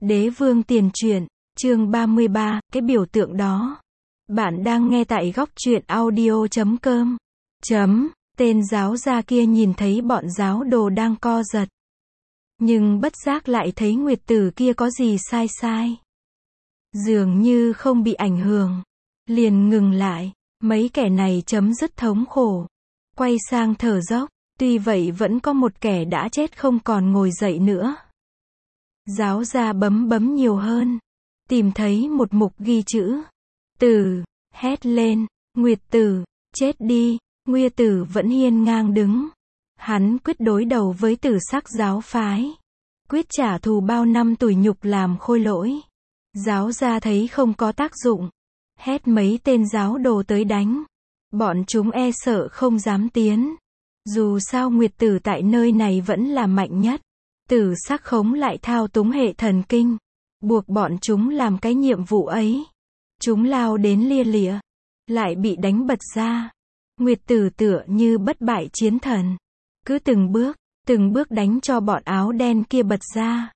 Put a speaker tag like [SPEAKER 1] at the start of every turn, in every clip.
[SPEAKER 1] Đế vương tiền truyện, chương 33, cái biểu tượng đó. Bạn đang nghe tại góc truyện audio.com. Tên giáo gia kia nhìn thấy bọn giáo đồ đang co giật. Nhưng bất giác lại thấy nguyệt tử kia có gì sai sai. Dường như không bị ảnh hưởng. Liền ngừng lại, mấy kẻ này chấm dứt thống khổ. Quay sang thở dốc, tuy vậy vẫn có một kẻ đã chết không còn ngồi dậy nữa. Giáo gia bấm nhiều hơn. Tìm thấy một mục ghi chữ. Tử, hét lên, Nguyệt tử, chết đi. Nguyệt tử vẫn hiên ngang đứng. Hắn quyết đối đầu với Tử Sắc giáo phái. Quyết trả thù bao năm tủi nhục làm khôi lỗi. Giáo gia thấy không có tác dụng. Hét mấy tên giáo đồ tới đánh. Bọn chúng e sợ không dám tiến. Dù sao Nguyệt tử tại nơi này vẫn là mạnh nhất. Tử Sắc khống lại thao túng hệ thần kinh. Buộc bọn chúng làm cái nhiệm vụ ấy. Chúng lao đến lia lịa. Lại bị đánh bật ra. Nguyệt tử tựa như bất bại chiến thần. Cứ từng bước đánh cho bọn áo đen kia bật ra.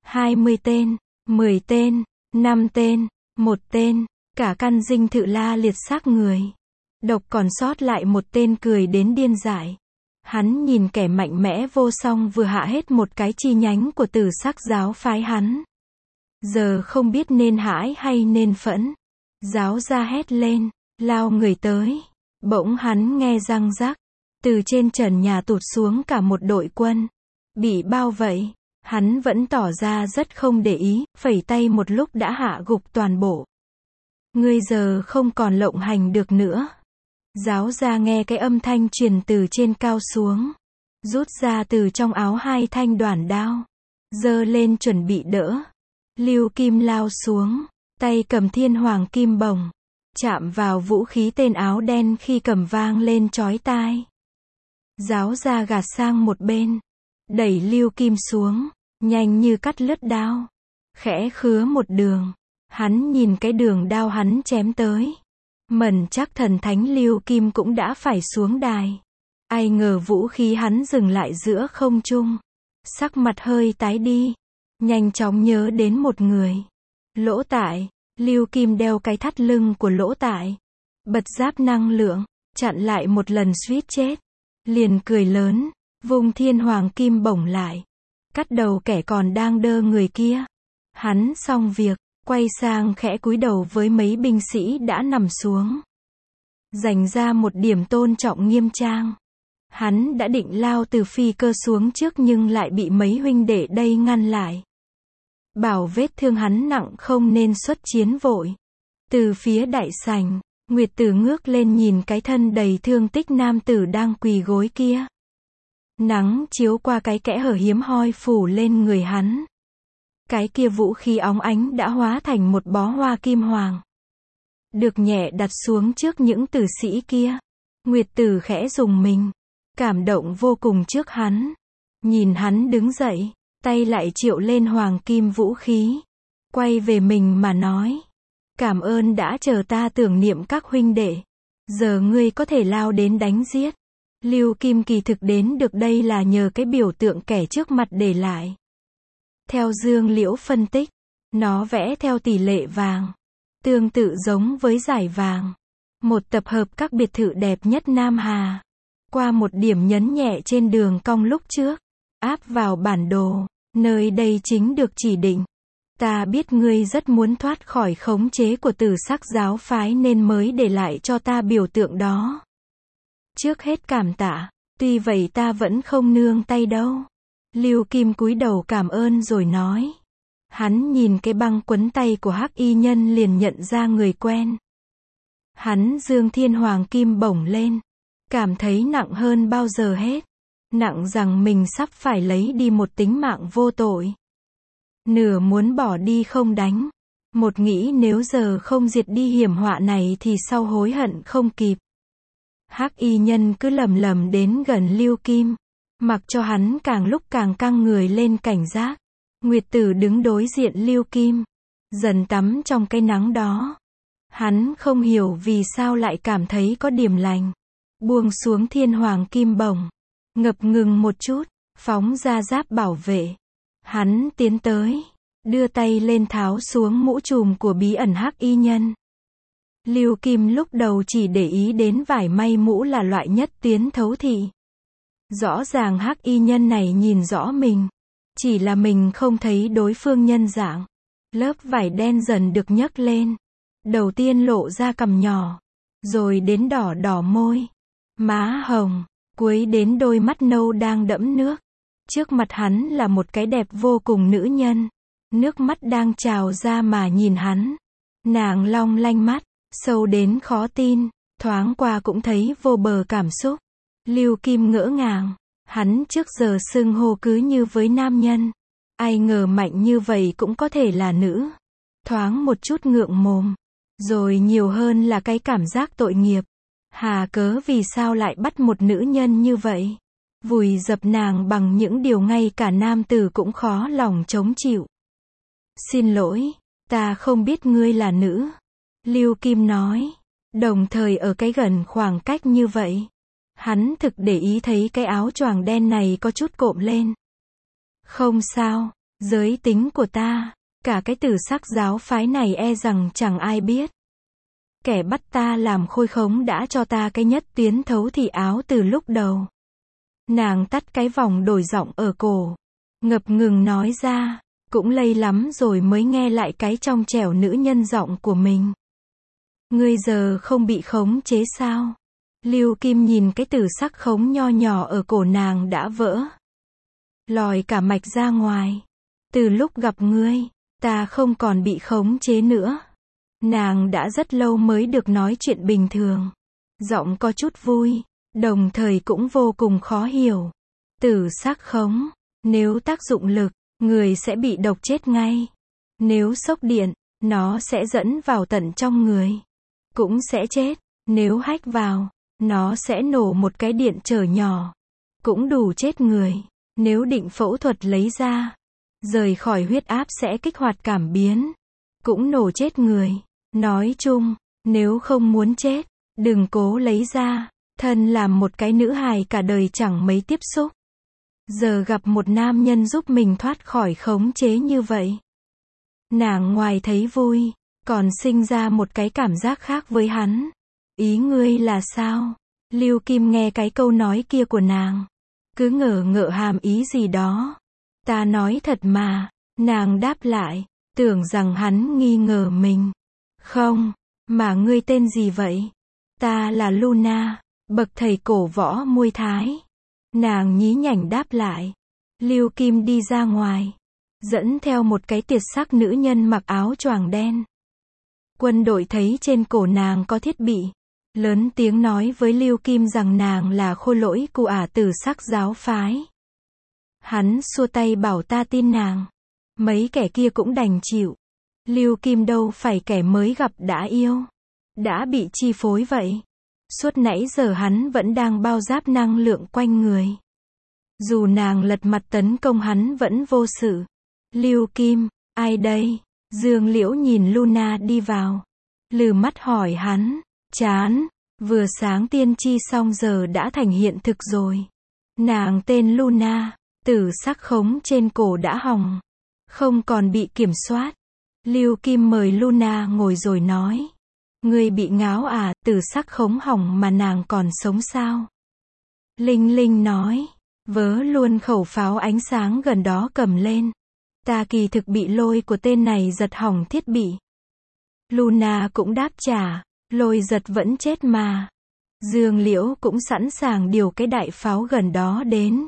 [SPEAKER 1] 20 tên, 10 tên, 5 tên, 1 tên, cả căn dinh thự la liệt xác người. Độc còn sót lại một tên cười đến điên dại. Hắn nhìn kẻ mạnh mẽ vô song vừa hạ hết một cái chi nhánh của Tử Sắc giáo phái hắn. Giờ không biết nên hãi hay nên phẫn. Giáo gia hét lên, lao người tới. Bỗng hắn nghe răng rắc. Từ trên trần nhà tụt xuống cả một đội quân. Bị bao vây. Hắn vẫn tỏ ra rất không để ý, phẩy tay một lúc đã hạ gục toàn bộ. Ngươi giờ không còn lộng hành được nữa. Giáo gia nghe cái âm thanh truyền từ trên cao xuống. Rút ra từ trong áo 2 thanh đoản đao. Giơ lên chuẩn bị đỡ. Lưu Kim lao xuống. Tay cầm thiên hoàng kim bổng. Chạm vào vũ khí tên áo đen khi cầm vang lên chói tai. Giáo gia gạt sang một bên. Đẩy Lưu Kim xuống. Nhanh như cắt lướt đao. Khẽ khứa một đường. Hắn nhìn cái đường đao hắn chém tới. Mẩn chắc thần thánh Lưu Kim cũng đã phải xuống đài. Ai ngờ vũ khí hắn dừng lại giữa không trung. Sắc mặt hơi tái đi. Nhanh chóng nhớ đến một người. Lỗ Tại. Lưu Kim đeo cái thắt lưng của Lỗ Tại. Bật giáp năng lượng. Chặn lại một lần suýt chết. Liền cười lớn. Vung thiên hoàng kim bổng lại. Cắt đầu kẻ còn đang đơ người kia. Hắn xong việc. Quay sang khẽ cúi đầu với mấy binh sĩ đã nằm xuống. Dành ra một điểm tôn trọng nghiêm trang. Hắn đã định lao từ phi cơ xuống trước nhưng lại bị mấy huynh đệ đây ngăn lại. Bảo vết thương hắn nặng không nên xuất chiến vội. Từ phía đại sảnh, Nguyệt tử ngước lên nhìn cái thân đầy thương tích nam tử đang quỳ gối kia. Nắng chiếu qua cái kẽ hở hiếm hoi phủ lên người hắn. Cái kia vũ khí óng ánh đã hóa thành một bó hoa kim hoàng. Được nhẹ đặt xuống trước những tử sĩ kia. Nguyệt tử khẽ rùng mình. Cảm động vô cùng trước hắn. Nhìn hắn đứng dậy. Tay lại triệu lên hoàng kim vũ khí. Quay về mình mà nói. Cảm ơn đã chờ ta tưởng niệm các huynh đệ. Giờ ngươi có thể lao đến đánh giết. Lưu Kim kỳ thực đến được đây là nhờ cái biểu tượng kẻ trước mặt để lại. Theo Dương Liễu phân tích, nó vẽ theo tỷ lệ vàng. Tương tự giống với giải vàng. Một tập hợp các biệt thự đẹp nhất Nam Hà. Qua một điểm nhấn nhẹ trên đường cong lúc trước. Áp vào bản đồ. Nơi đây chính được chỉ định. Ta biết ngươi rất muốn thoát khỏi khống chế của Tử Sắc giáo phái nên mới để lại cho ta biểu tượng đó. Trước hết cảm tạ. Tuy vậy ta vẫn không nương tay đâu. Lưu Kim cúi đầu cảm ơn rồi nói. Hắn nhìn cái băng quấn tay của Hắc y nhân liền nhận ra người quen. Hắn giương thiên hoàng kim bổng lên. Cảm thấy nặng hơn bao giờ hết. Nặng rằng mình sắp phải lấy đi một tính mạng vô tội. Nửa muốn bỏ đi không đánh. Một nghĩ nếu giờ không diệt đi hiểm họa này thì sau hối hận không kịp. Hắc y nhân cứ lầm lầm đến gần Lưu Kim. Mặc cho hắn càng lúc càng căng người lên cảnh giác. Nguyệt tử đứng đối diện Lưu Kim. Dần tắm trong cái nắng đó. Hắn không hiểu vì sao lại cảm thấy có điểm lành. Buông xuống thiên hoàng kim bổng. Ngập ngừng một chút. Phóng ra giáp bảo vệ. Hắn tiến tới. đưa tay lên tháo xuống mũ trùm của bí ẩn hắc y nhân. Lưu Kim lúc đầu chỉ để ý đến vải may mũ là loại nhất tuyến thấu thị. Rõ ràng hắc y nhân này nhìn rõ mình. Chỉ là mình không thấy đối phương nhân dạng. Lớp vải đen dần được nhấc lên. Đầu tiên lộ ra cằm nhỏ. Rồi đến đỏ đỏ môi. Má hồng. Cuối đến đôi mắt nâu đang đẫm nước. Trước mặt hắn là một cái đẹp vô cùng nữ nhân. Nước mắt đang trào ra mà nhìn hắn. Nàng long lanh mắt. Sâu đến khó tin. Thoáng qua cũng thấy vô bờ cảm xúc. Lưu Kim ngỡ ngàng. Hắn trước giờ xưng hô cứ như với nam nhân. Ai ngờ mạnh như vậy cũng có thể là nữ. Thoáng một chút ngượng mồm. Rồi nhiều hơn là cái cảm giác tội nghiệp. Hà cớ vì sao lại bắt một nữ nhân như vậy? Vùi dập nàng bằng những điều ngay cả nam tử cũng khó lòng chống chịu. Xin lỗi, ta không biết ngươi là nữ. Lưu Kim nói. Đồng thời ở cái gần khoảng cách như vậy. Hắn thực để ý thấy cái áo choàng đen này có chút cộm lên. Không sao, giới tính của ta, cả cái tử sắc giáo phái này e rằng chẳng ai biết. Kẻ bắt ta làm khôi khống đã cho ta cái nhất tuyến thấu thị áo từ lúc đầu. Nàng tắt cái vòng đổi giọng ở cổ. Ngập ngừng nói ra, cũng lây lắm rồi mới nghe lại cái trong trẻo nữ nhân giọng của mình. Ngươi giờ không bị khống chế sao? Lưu Kim nhìn cái tử sắc khống nho nhỏ ở cổ nàng đã vỡ. Lòi cả mạch ra ngoài. Từ lúc gặp ngươi, ta không còn bị khống chế nữa. Nàng đã rất lâu mới được nói chuyện bình thường. Giọng có chút vui, đồng thời cũng vô cùng khó hiểu. Tử sắc khống, nếu tác dụng lực, người sẽ bị độc chết ngay. Nếu sốc điện, nó sẽ dẫn vào tận trong người. Cũng sẽ chết. Nếu hách vào, nó sẽ nổ một cái điện trở nhỏ. Cũng đủ chết người. Nếu định phẫu thuật lấy ra, rời khỏi huyết áp sẽ kích hoạt cảm biến. Cũng nổ chết người. Nói chung, nếu không muốn chết, đừng cố lấy ra. Thân làm một cái nữ hài cả đời chẳng mấy tiếp xúc. Giờ gặp một nam nhân giúp mình thoát khỏi khống chế như vậy. Nàng ngoài thấy vui, còn sinh ra một cái cảm giác khác với hắn. Ý ngươi là sao? Lưu Kim nghe cái câu nói kia của nàng. Cứ ngờ ngợ hàm ý gì đó. Ta nói thật mà. Nàng đáp lại. Tưởng rằng hắn nghi ngờ mình. Không. Mà ngươi tên gì vậy? Ta là Luna. Bậc thầy cổ võ Muay Thái. Nàng nhí nhảnh đáp lại. Lưu Kim đi ra ngoài. Dẫn theo một cái tiệt sắc nữ nhân mặc áo choàng đen. Quân đội thấy trên cổ nàng có thiết bị. Lớn tiếng nói với Lưu Kim rằng nàng là khôi lỗi của ả tử sắc giáo phái. Hắn xua tay bảo ta tin nàng. Mấy kẻ kia cũng đành chịu. Lưu Kim đâu phải kẻ mới gặp đã yêu. Đã bị chi phối vậy. Suốt nãy giờ hắn vẫn đang bao giáp năng lượng quanh người. Dù nàng lật mặt tấn công hắn vẫn vô sự. Lưu Kim, ai đây? Dương Liễu nhìn Luna đi vào. Lừ mắt hỏi hắn. Chán, vừa sáng tiên tri xong giờ đã thành hiện thực rồi. Nàng tên Luna, tử sắc khống trên cổ đã hỏng. Không còn bị kiểm soát. Lưu Kim mời Luna ngồi rồi nói. Ngươi bị ngáo à, tử sắc khống hỏng mà nàng còn sống sao? Linh Linh nói. Vớ luôn khẩu pháo ánh sáng gần đó cầm lên. Ta kỳ thực bị lôi của tên này giật hỏng thiết bị. Luna cũng đáp trả. Lôi giật vẫn chết mà. Dương Liễu cũng sẵn sàng điều cái đại pháo gần đó đến.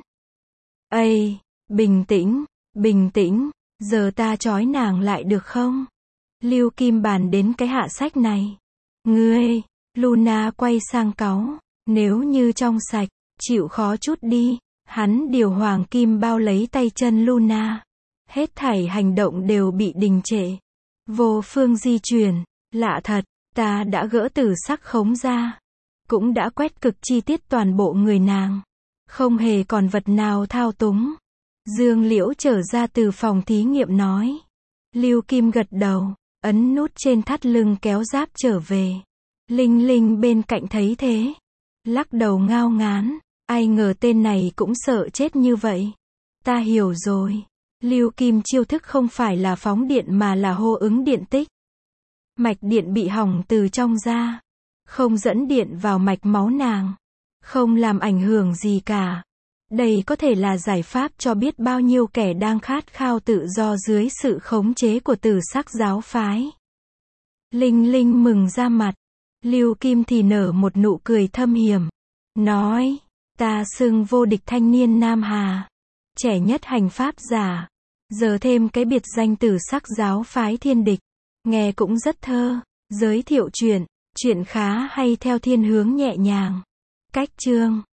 [SPEAKER 1] Ây, bình tĩnh, bình tĩnh, giờ ta trói nàng lại được không? Lưu Kim bàn đến cái hạ sách này. Ngươi, Luna quay sang cáu. Nếu như trong sạch, chịu khó chút đi. Hắn điều hoàng kim bao lấy tay chân Luna. Hết thảy hành động đều bị đình trệ. Vô phương di chuyển. Lạ thật. Ta đã gỡ tử sắc khống ra. Cũng đã quét cực chi tiết toàn bộ người nàng. Không hề còn vật nào thao túng. Dương Liễu trở ra từ phòng thí nghiệm nói. Lưu Kim gật đầu. Ấn nút trên thắt lưng kéo giáp trở về. Linh Linh bên cạnh thấy thế. Lắc đầu ngao ngán. Ai ngờ tên này cũng sợ chết như vậy. Ta hiểu rồi. Lưu kim chiêu thức không phải là phóng điện mà là hô ứng điện tích. Mạch điện bị hỏng từ trong ra. Không dẫn điện vào mạch máu nàng. Không làm ảnh hưởng gì cả. Đây có thể là giải pháp cho biết bao nhiêu kẻ đang khát khao tự do dưới sự khống chế của Tử Sắc giáo phái. Linh Linh mừng ra mặt. Lưu Kim thì nở một nụ cười thâm hiểm. Nói, ta xưng vô địch thanh niên Nam Hà. Trẻ nhất hành pháp giả. Giờ thêm cái biệt danh Tử Sắc giáo phái thiên địch. Nghe cũng rất thơ. Giới thiệu chuyện khá hay theo thiên hướng nhẹ nhàng. Cách chương